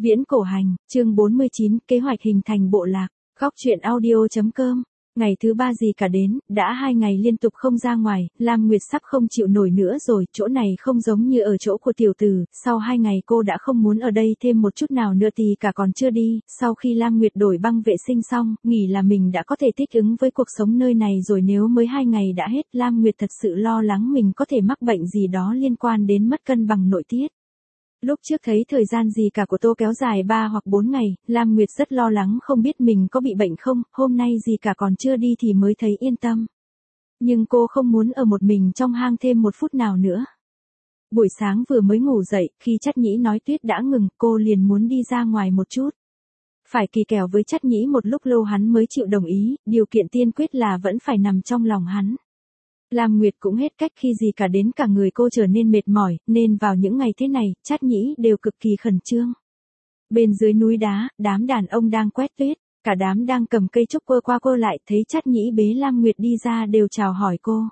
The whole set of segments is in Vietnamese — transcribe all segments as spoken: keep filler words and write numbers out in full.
Viễn cổ hành, chương bốn mươi chín, kế hoạch hình thành bộ lạc, góc truyện audio.com. Ngày thứ ba gì cả đến, đã hai ngày liên tục không ra ngoài, Lam Nguyệt sắp không chịu nổi nữa rồi, chỗ này không giống như ở chỗ của tiểu tử, sau hai ngày cô đã không muốn ở đây thêm một chút nào nữa thì cả còn chưa đi, sau khi Lam Nguyệt đổi băng vệ sinh xong, nghĩ là mình đã có thể thích ứng với cuộc sống nơi này rồi nếu mới hai ngày đã hết, Lam Nguyệt thật sự lo lắng mình có thể mắc bệnh gì đó liên quan đến mất cân bằng nội tiết. Lúc trước thấy thời gian gì cả của Tô kéo dài ba hoặc bốn ngày, Lam Nguyệt rất lo lắng không biết mình có bị bệnh không, hôm nay gì cả còn chưa đi thì mới thấy yên tâm. Nhưng cô không muốn ở một mình trong hang thêm một phút nào nữa. Buổi sáng vừa mới ngủ dậy, khi Chắt Nhĩ nói tuyết đã ngừng, cô liền muốn đi ra ngoài một chút. Phải kỳ kèo với Chắt Nhĩ một lúc lâu hắn mới chịu đồng ý, điều kiện tiên quyết là vẫn phải nằm trong lòng hắn. Lam Nguyệt cũng hết cách khi gì cả đến cả người cô trở nên mệt mỏi, nên vào những ngày thế này, Chắt Nhĩ đều cực kỳ khẩn trương. Bên dưới núi đá, đám đàn ông đang quét tuyết, cả đám đang cầm cây trúc quơ qua quơ lại, thấy Chắt Nhĩ bế Lam Nguyệt đi ra đều chào hỏi cô.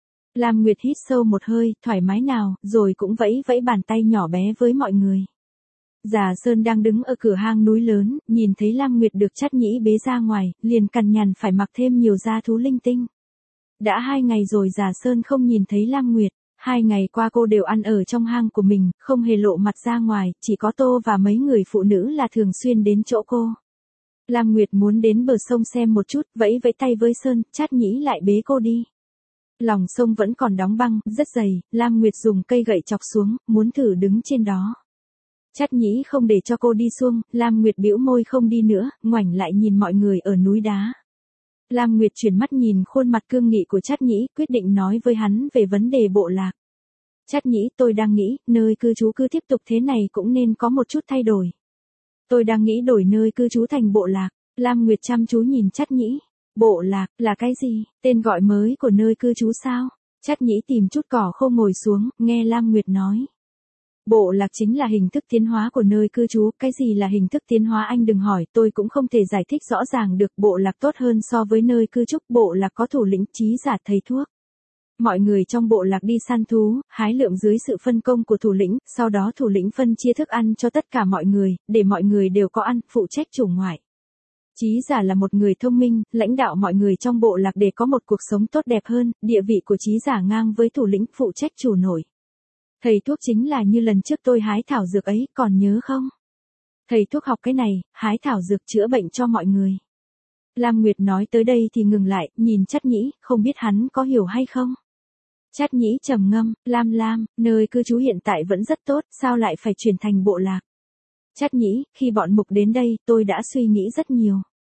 Lam Nguyệt hít sâu một hơi, thoải mái nào, rồi cũng vẫy vẫy bàn tay nhỏ bé với mọi người. Già Sơn đang đứng ở cửa hang núi lớn, nhìn thấy Lam Nguyệt được Chắt Nhĩ bế ra ngoài, liền cằn nhằn phải mặc thêm nhiều da thú linh tinh. Đã hai ngày rồi Già Sơn không nhìn thấy Lam Nguyệt, hai ngày qua cô đều ăn ở trong hang của mình, không hề lộ mặt ra ngoài, chỉ có Tô và mấy người phụ nữ là thường xuyên đến chỗ cô. Lam Nguyệt muốn đến bờ sông xem một chút, vẫy vẫy tay với Sơn, Chắt Nhĩ lại bế cô đi. Lòng sông vẫn còn đóng băng, rất dày, Lam Nguyệt dùng cây gậy chọc xuống, muốn thử đứng trên đó. Chắt Nhĩ không để cho cô đi xuống, Lam Nguyệt bĩu môi không đi nữa, ngoảnh lại nhìn mọi người ở núi đá. Lam Nguyệt chuyển mắt nhìn khuôn mặt cương nghị của Chắt Nhĩ, quyết định nói với hắn về vấn đề bộ lạc. Chắt Nhĩ, tôi đang nghĩ, nơi cư trú cứ tiếp tục thế này cũng nên có một chút thay đổi. Tôi đang nghĩ đổi nơi cư trú thành bộ lạc. Lam Nguyệt chăm chú nhìn Chắt Nhĩ. Bộ lạc, là cái gì? Tên gọi mới của nơi cư trú sao? Chắt Nhĩ tìm chút cỏ khô ngồi xuống, nghe Lam Nguyệt nói. Bộ lạc chính là hình thức tiến hóa của nơi cư trú, cái gì là hình thức tiến hóa anh đừng hỏi, tôi cũng không thể giải thích rõ ràng được, bộ lạc tốt hơn so với nơi cư trú, bộ lạc có thủ lĩnh, trí giả, thầy thuốc. Mọi người trong bộ lạc đi săn thú, hái lượm dưới sự phân công của thủ lĩnh, sau đó thủ lĩnh phân chia thức ăn cho tất cả mọi người, để mọi người đều có ăn, phụ trách chủ ngoại. Trí giả là một người thông minh, lãnh đạo mọi người trong bộ lạc để có một cuộc sống tốt đẹp hơn, địa vị của trí giả ngang với thủ lĩnh, phụ trách chủ nội. Thầy thuốc chính là như lần trước tôi hái thảo dược ấy, còn nhớ không? Thầy thuốc học cái này, hái thảo dược chữa bệnh cho mọi người. Lam Nguyệt nói tới đây thì ngừng lại, nhìn Chắt Nhĩ, không biết hắn có hiểu hay không? Chắt Nhĩ trầm ngâm, Lam Lam, nơi cư trú hiện tại vẫn rất tốt, sao lại phải chuyển thành bộ lạc? Chắt Nhĩ, khi bọn Mục đến đây, tôi đã suy nghĩ rất nhiều.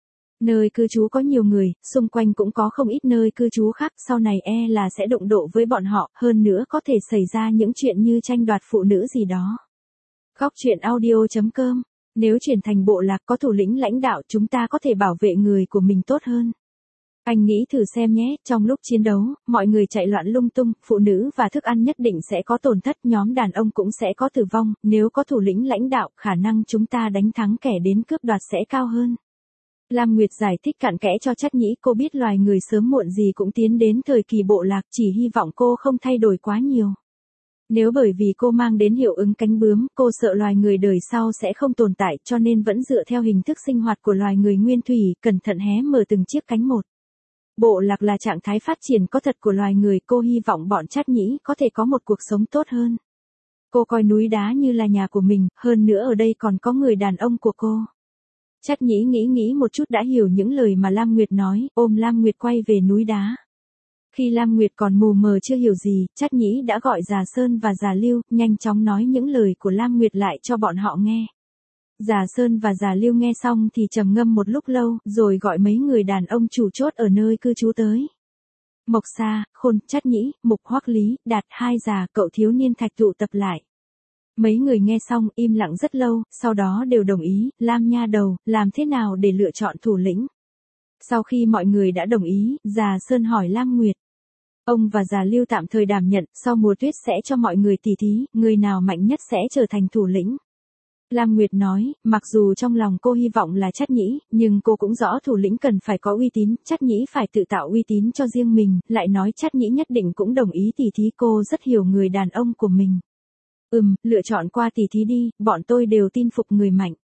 Nơi cư trú có nhiều người, xung quanh cũng có không ít nơi cư trú khác, sau này e là sẽ đụng độ với bọn họ, hơn nữa có thể xảy ra những chuyện như tranh đoạt phụ nữ gì đó. Góc truyện audio.com. Nếu chuyển thành bộ lạc có thủ lĩnh lãnh đạo, chúng ta có thể bảo vệ người của mình tốt hơn. Anh nghĩ thử xem nhé, trong lúc chiến đấu, mọi người chạy loạn lung tung, phụ nữ và thức ăn nhất định sẽ có tổn thất, nhóm đàn ông cũng sẽ có tử vong, nếu có thủ lĩnh lãnh đạo, khả năng chúng ta đánh thắng kẻ đến cướp đoạt sẽ cao hơn. Lam Nguyệt giải thích cặn kẽ cho Chắt Nhĩ, cô biết loài người sớm muộn gì cũng tiến đến thời kỳ bộ lạc, chỉ hy vọng cô không thay đổi quá nhiều. Nếu bởi vì cô mang đến hiệu ứng cánh bướm, cô sợ loài người đời sau sẽ không tồn tại, cho nên vẫn dựa theo hình thức sinh hoạt của loài người nguyên thủy, cẩn thận hé mở từng chiếc cánh một. Bộ lạc là trạng thái phát triển có thật của loài người, cô hy vọng bọn Chắt Nhĩ có thể có một cuộc sống tốt hơn. Cô coi núi đá như là nhà của mình, hơn nữa ở đây còn có người đàn ông của cô. Chắt Nhĩ nghĩ nghĩ một chút đã hiểu những lời mà Lam Nguyệt nói, ôm Lam Nguyệt quay về núi đá. Khi Lam Nguyệt còn mù mờ chưa hiểu gì, Chắt Nhĩ đã gọi Già Sơn và Già Lưu, nhanh chóng nói những lời của Lam Nguyệt lại cho bọn họ nghe. Già Sơn và Già Lưu nghe xong thì trầm ngâm một lúc lâu, rồi gọi mấy người đàn ông chủ chốt ở nơi cư trú tới. Mộc Sa, Khôn, Chắt Nhĩ, Mục Hoắc Lý, Đạt, hai già cậu thiếu niên thạch tụ tập lại. Mấy người nghe xong im lặng rất lâu, sau đó đều đồng ý, Lam nha đầu, làm thế nào để lựa chọn thủ lĩnh? Sau khi mọi người đã đồng ý, Già Sơn hỏi Lam Nguyệt. Ông và Già Lưu tạm thời đảm nhận, sau mùa tuyết sẽ cho mọi người tỉ thí, người nào mạnh nhất sẽ trở thành thủ lĩnh. Lam Nguyệt nói, mặc dù trong lòng cô hy vọng là Chắt Nhĩ, nhưng cô cũng rõ thủ lĩnh cần phải có uy tín, Chắt Nhĩ phải tự tạo uy tín cho riêng mình, lại nói Chắt Nhĩ nhất định cũng đồng ý tỉ thí, cô rất hiểu người đàn ông của mình. Ừm, lựa chọn qua tỉ thí đi, bọn tôi đều tin phục người mạnh.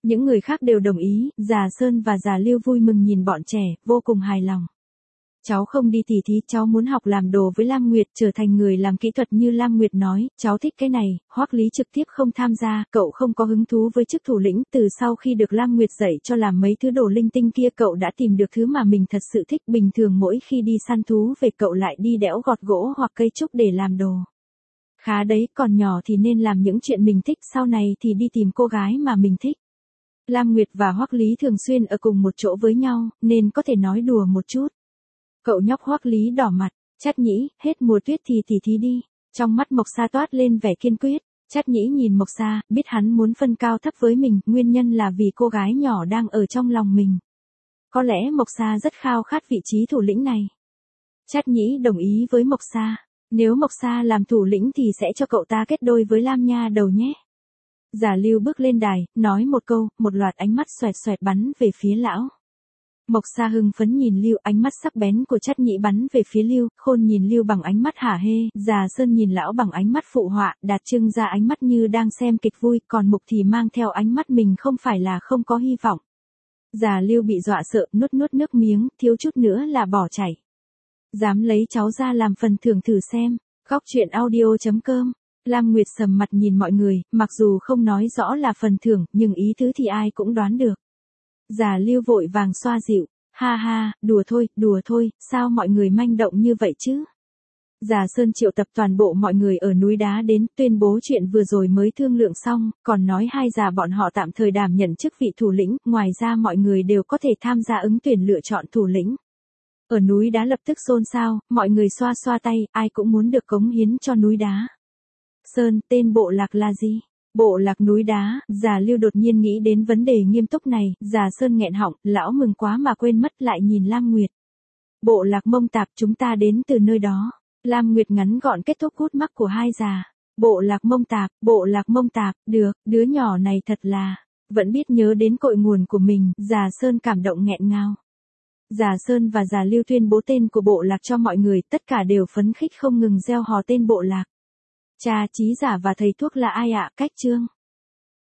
Những người khác đều đồng ý, già Sơn và già Lưu vui mừng nhìn bọn trẻ, vô cùng hài lòng. Cháu không đi tỉ thí, cháu muốn học làm đồ với Lam Nguyệt, trở thành người làm kỹ thuật như Lam Nguyệt nói, cháu thích cái này. Hoắc Lý trực tiếp không tham gia, cậu không có hứng thú với chức thủ lĩnh, từ sau khi được Lam Nguyệt dạy cho làm mấy thứ đồ linh tinh kia cậu đã tìm được thứ mà mình thật sự thích, bình thường mỗi khi đi săn thú về cậu lại đi đẽo gọt gỗ hoặc cây trúc để làm đồ. Khá đấy, còn nhỏ thì nên làm những chuyện mình thích, sau này thì đi tìm cô gái mà mình thích. Lam Nguyệt và Hoắc Lý thường xuyên ở cùng một chỗ với nhau, nên có thể nói đùa một chút. Cậu nhóc Hoắc Lý đỏ mặt, Trát Nhĩ, hết mùa tuyết thì tỉ thí đi. Trong mắt Mộc Sa toát lên vẻ kiên quyết. Trát Nhĩ nhìn Mộc Sa, biết hắn muốn phân cao thấp với mình, nguyên nhân là vì cô gái nhỏ đang ở trong lòng mình. Có lẽ Mộc Sa rất khao khát vị trí thủ lĩnh này. Trát Nhĩ đồng ý với Mộc Sa. Nếu Mộc Sa làm thủ lĩnh thì sẽ cho cậu ta kết đôi với Lam Nha Đầu nhé. Già Lưu bước lên đài, nói một câu, một loạt ánh mắt xoẹt xoẹt bắn về phía lão. Mộc Sa hưng phấn nhìn Lưu, ánh mắt sắc bén của Trát Nhĩ bắn về phía Lưu, Khôn nhìn Lưu bằng ánh mắt hả hê, Già Sơn nhìn lão bằng ánh mắt phụ họa, Đạt trưng ra ánh mắt như đang xem kịch vui, còn Mục thì mang theo ánh mắt mình không phải là không có hy vọng. Già Lưu bị dọa sợ, nuốt nuốt nước miếng, thiếu chút nữa là bỏ chảy. Dám lấy cháu ra làm phần thưởng thử xem. Góc truyện audio chấm com. Lam Nguyệt sầm mặt nhìn mọi người, mặc dù không nói rõ là phần thưởng, nhưng ý tứ thì ai cũng đoán được. Già Lưu vội vàng xoa dịu, ha ha, đùa thôi, đùa thôi, sao mọi người manh động như vậy chứ? Già Sơn triệu tập toàn bộ mọi người ở núi đá đến, tuyên bố chuyện vừa rồi mới thương lượng xong, còn nói hai già bọn họ tạm thời đảm nhận chức vị thủ lĩnh, ngoài ra mọi người đều có thể tham gia ứng tuyển lựa chọn thủ lĩnh. Ở núi đá lập tức xôn xao, mọi người xoa xoa tay, ai cũng muốn được cống hiến cho núi đá. Sơn, tên bộ lạc là gì? Bộ lạc núi đá, già Lưu đột nhiên nghĩ đến vấn đề nghiêm túc này, già Sơn nghẹn họng, lão mừng quá mà quên mất lại nhìn Lam Nguyệt. Bộ lạc Mông Tạp, chúng ta đến từ nơi đó. Lam Nguyệt ngắn gọn kết thúc khúc mắc của hai già. Bộ lạc Mông Tạp, bộ lạc Mông Tạp, được, đứa nhỏ này thật là, vẫn biết nhớ đến cội nguồn của mình, già Sơn cảm động nghẹn ngào. Già Sơn và già Lưu tuyên bố tên của bộ lạc cho mọi người, tất cả đều phấn khích không ngừng reo hò tên bộ lạc. Cha, Trí Giả và thầy thuốc là ai ạ? Cách chương.